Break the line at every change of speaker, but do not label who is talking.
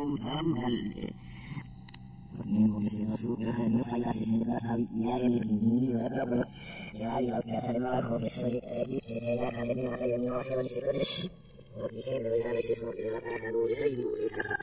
Mismo que se nos sube, no falla siempre y hay el niño de propio, y hay lo que hacer abajo, que soy la academia de la innovación y secretos, porque siempre voy a ver si es porque la caja no es ahí, no es caja.